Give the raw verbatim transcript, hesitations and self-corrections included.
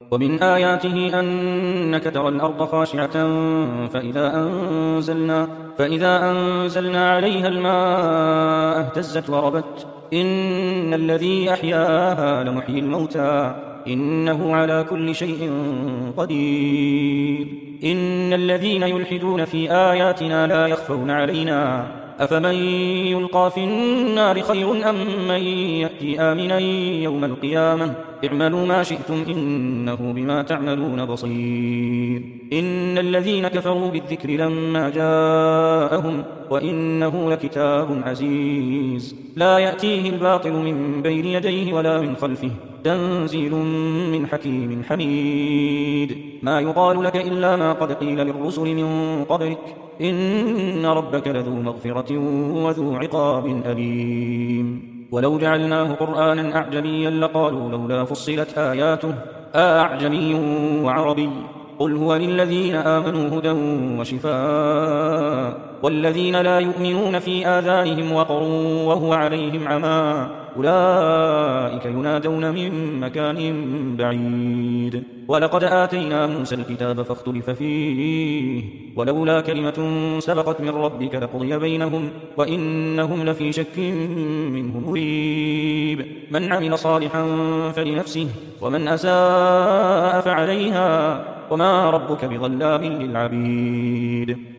ومن آياته أنك ترى الأرض خاشعة فإذا أنزلنا, فإذا أنزلنا عليها الماء اهتزت وربت إن الذي أحياها لمحيي الموتى إنه على كل شيء قدير. إن الذين يلحدون في آياتنا لا يخفون علينا أفمن يلقى في النار خير أم من يأتي آمنا يوم القيامة اعملوا ما شئتم إنه بما تعملون بصير. إن الذين كفروا بالذكر لما جاءهم وإنه لكتاب عزيز لا يأتيه الباطل من بين يديه ولا من خلفه تنزيل من حكيم حميد. ما يقال لك إلا ما قد قيل للرسل من قبلك إن ربك لذو مغفرة وذو عقاب أليم. ولو جعلناه قرآنا أعجميا لقالوا لولا فصلت آياته أعجمي وعربي قل هو للذين آمنوا هدى وشفاء والذين لا يؤمنون في آذانهم وقر وهو عليهم عمى أولئك ينادون من مكان بعيد. ولقد آتينا موسى الكتاب فاختلف فيه ولولا كلمة سبقت من ربك لقضي بينهم وإنهم لفي شك منه مريب. من عمل صالحا فلنفسه ومن أساء فعليها وما ربك بظلام للعبيد.